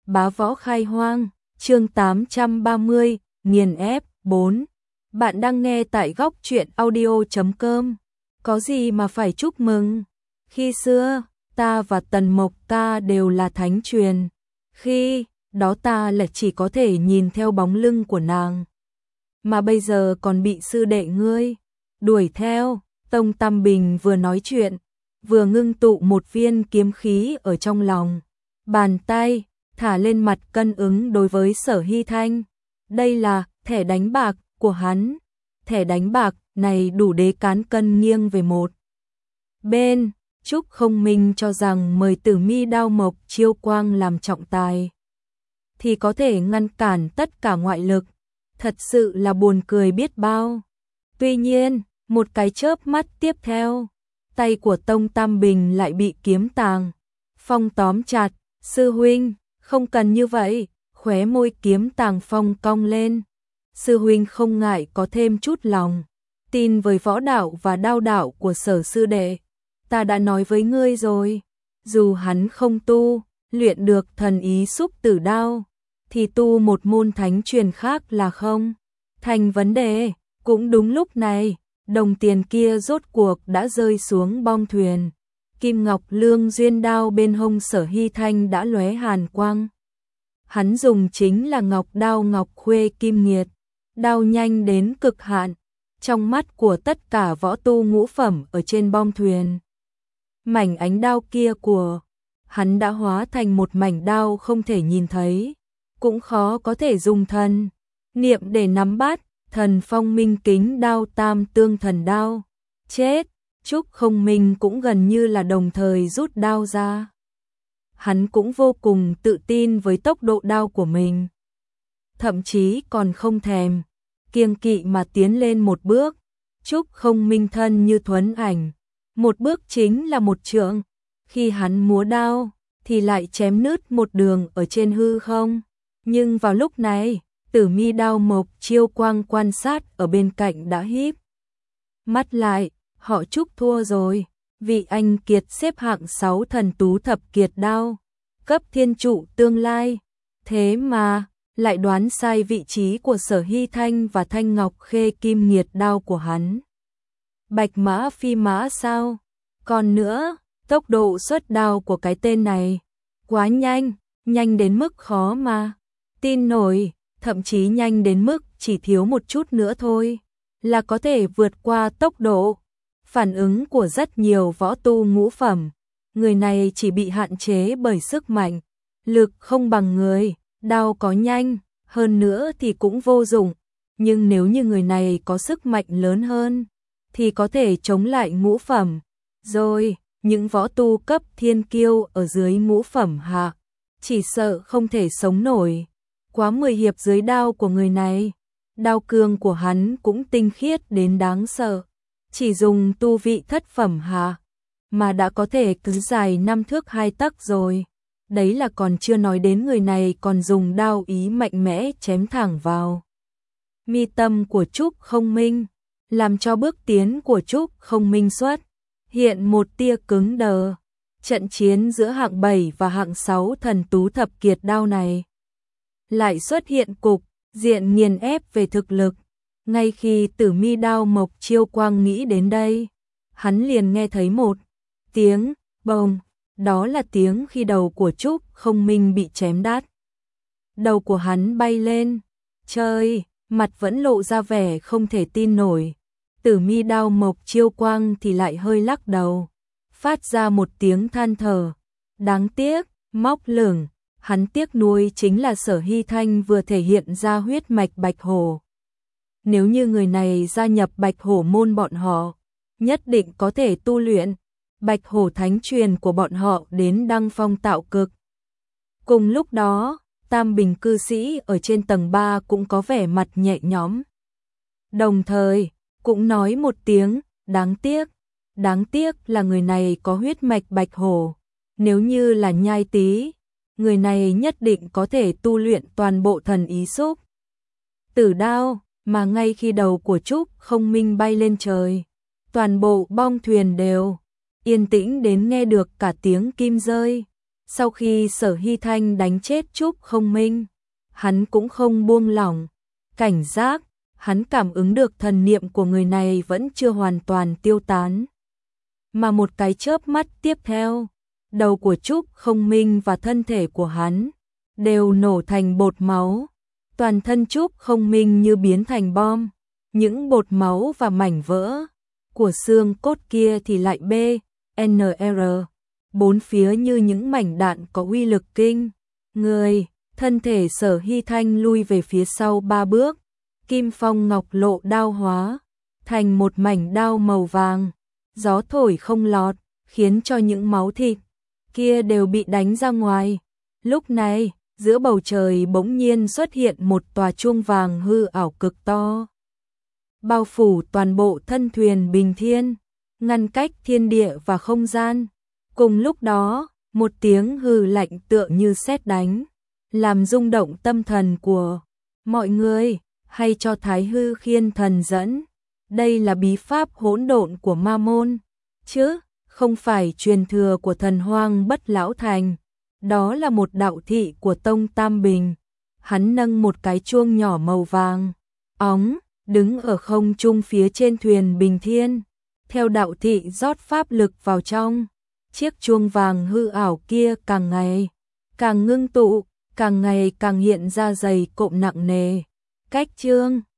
Bá võ khai hoang, chương 830, nghiền ép, 4. Bạn đang nghe tại góc truyện audio.com. Có gì mà phải chúc mừng? Khi xưa, ta và Tần Mộc ta đều là thánh truyền. Khi đó ta lại chỉ có thể nhìn theo bóng lưng của nàng. Mà bây giờ còn bị sư đệ ngươi đuổi theo. Tông Tam Bình vừa nói chuyện, vừa ngưng tụ một viên kiếm khí ở trong lòng. Bàn tay thả lên mặt cân ứng đối với Sở Hy Thanh. Đây là thẻ đánh bạc của hắn. Thẻ đánh bạc này đủ để cán cân nghiêng về một bên. Trúc Không Minh cho rằng mời Tử Mi Đao Mộc Chiêu Quang làm trọng tài thì có thể ngăn cản tất cả ngoại lực. Thật sự là buồn cười biết bao. Tuy nhiên, một cái chớp mắt tiếp theo, tay của Tông Tam Bình lại bị kiếm tàng phong tóm chặt. Sư huynh, không cần như vậy. Khóe môi kiếm tàng phong cong lên. Sư huynh không ngại có thêm chút lòng tin với võ đạo và đao đạo của Sở sư đệ. Ta đã nói với ngươi rồi, dù hắn không tu luyện được thần ý xúc tử đao, thì tu một môn thánh truyền khác là không thành vấn đề. Cũng đúng lúc này, đồng tiền kia rốt cuộc đã rơi xuống bong thuyền. Kim Ngọc Lương duyên đao bên hông Sở Hy Thanh đã lóe hàn quang. Hắn dùng chính là ngọc đao Ngọc Khuê Kim Nghiệt, đao nhanh đến cực hạn. Trong mắt của tất cả võ tu ngũ phẩm ở trên bong thuyền, mảnh ánh đao kia của hắn đã hóa thành một mảnh đao không thể nhìn thấy, cũng khó có thể dùng thần niệm để nắm bắt. Thần phong minh kính đao tam tương thần đao. Chết! Trúc Không Minh cũng gần như là đồng thời rút đao ra. Hắn cũng vô cùng tự tin với tốc độ đao của mình. Thậm chí còn không thèm kiêng kỵ mà tiến lên một bước. Trúc Không Minh thân như thuấn ảnh. Một bước chính là một trượng. Khi hắn múa đao thì lại chém nứt một đường ở trên hư không. Nhưng vào lúc này, Tử Mi Đao Mộc Chiêu Quang quan sát ở bên cạnh đã híp mắt lại. Họ Trúc thua rồi. Vị anh kiệt xếp hạng 6 thần tú thập kiệt đao cấp thiên trụ tương lai, thế mà lại đoán sai vị trí của Sở Hy Thanh và Thanh Ngọc Khê Kim Nghiệt đao của hắn. Bạch mã phi mã sao? Còn nữa, tốc độ xuất đao của cái tên này quá nhanh, nhanh đến mức khó mà tin nổi. Thậm chí nhanh đến mức chỉ thiếu một chút nữa thôi là có thể vượt qua tốc độ phản ứng của rất nhiều võ tu ngũ phẩm. Người này chỉ bị hạn chế bởi sức mạnh, lực không bằng người. Đao có nhanh hơn nữa thì cũng vô dụng. Nhưng nếu như người này có sức mạnh lớn hơn thì có thể chống lại ngũ phẩm. Rồi, những võ tu cấp thiên kiêu ở dưới ngũ phẩm hạ chỉ sợ không thể sống nổi. Quá 10 hiệp dưới đao của người này, đao cương của hắn cũng tinh khiết đến đáng sợ. Chỉ dùng tu vị thất phẩm hạ mà đã có thể cứng dài 5 thước 2 tấc rồi. Đấy là còn chưa nói đến người này còn dùng đao ý mạnh mẽ chém thẳng vào mi tâm của Trúc Không Minh, làm cho bước tiến của Trúc Không Minh xuất hiện một tia cứng đờ. Trận chiến giữa hạng 7 và hạng 6 thần tú thập kiệt đao này lại xuất hiện cục diện nghiền ép về thực lực. Ngay khi Tử Mi Đao Mộc Chiêu Quang nghĩ đến đây, hắn liền nghe thấy một tiếng bồng. Đó là tiếng khi đầu của Trúc Không Minh bị chém đát. Đầu của hắn bay lên trời, mặt vẫn lộ ra vẻ không thể tin nổi. Tử Mi Đao Mộc Chiêu Quang thì lại hơi lắc đầu, phát ra một tiếng than thở. Đáng tiếc, móc lửng. Hắn tiếc nuối chính là Sở Hy Thanh vừa thể hiện ra huyết mạch Bạch Hổ. Nếu như người này gia nhập Bạch Hổ môn bọn họ, nhất định có thể tu luyện Bạch Hổ thánh truyền của bọn họ đến đăng phong tạo cực. Cùng lúc đó, Tam Bình cư sĩ ở trên tầng 3 cũng có vẻ mặt nhẹ nhõm. Đồng thời, cũng nói một tiếng, đáng tiếc. Đáng tiếc là người này có huyết mạch Bạch Hổ. Nếu như là Nhai Tý, người này nhất định có thể tu luyện toàn bộ thần ý xúc tử đao. Mà ngay khi đầu của Trúc Không Minh bay lên trời, toàn bộ bong thuyền đều yên tĩnh đến nghe được cả tiếng kim rơi. Sau khi Sở Hy Thanh đánh chết Trúc Không Minh, hắn cũng không buông lỏng cảnh giác, hắn cảm ứng được thần niệm của người này vẫn chưa hoàn toàn tiêu tán. Mà một cái chớp mắt tiếp theo, đầu của Trúc Không Minh và thân thể của hắn đều nổ thành bột máu. Toàn thân Trúc Không Minh như biến thành bom, những bột máu và mảnh vỡ của xương cốt kia thì lại BNR. Bốn phía như những mảnh đạn có uy lực kinh người. Thân thể Sở Hy Thanh lui về phía sau 3 bước, Kim Phong Ngọc Lộ đao hóa thành một mảnh đao màu vàng, gió thổi không lọt, khiến cho những máu thịt kia đều bị đánh ra ngoài. Lúc này, giữa bầu trời bỗng nhiên xuất hiện một tòa chuông vàng hư ảo cực to, bao phủ toàn bộ thân thuyền Bình Thiên, ngăn cách thiên địa và không gian. Cùng lúc đó, một tiếng hừ lạnh tựa như sét đánh, làm rung động tâm thần của mọi người, hay cho Thái Hư Khiên Thần dẫn. Đây là bí pháp hỗn độn của Ma môn, chứ không phải truyền thừa của Thần Hoang Bất Lão Thành. Đó là một đạo thị của Tông Tam Bình. Hắn nâng một cái chuông nhỏ màu vàng óng, đứng ở không trung phía trên thuyền Bình Thiên. Theo đạo thị rót pháp lực vào trong, chiếc chuông vàng hư ảo kia càng ngày càng ngưng tụ, càng ngày càng hiện ra dày cộm nặng nề. Cách chương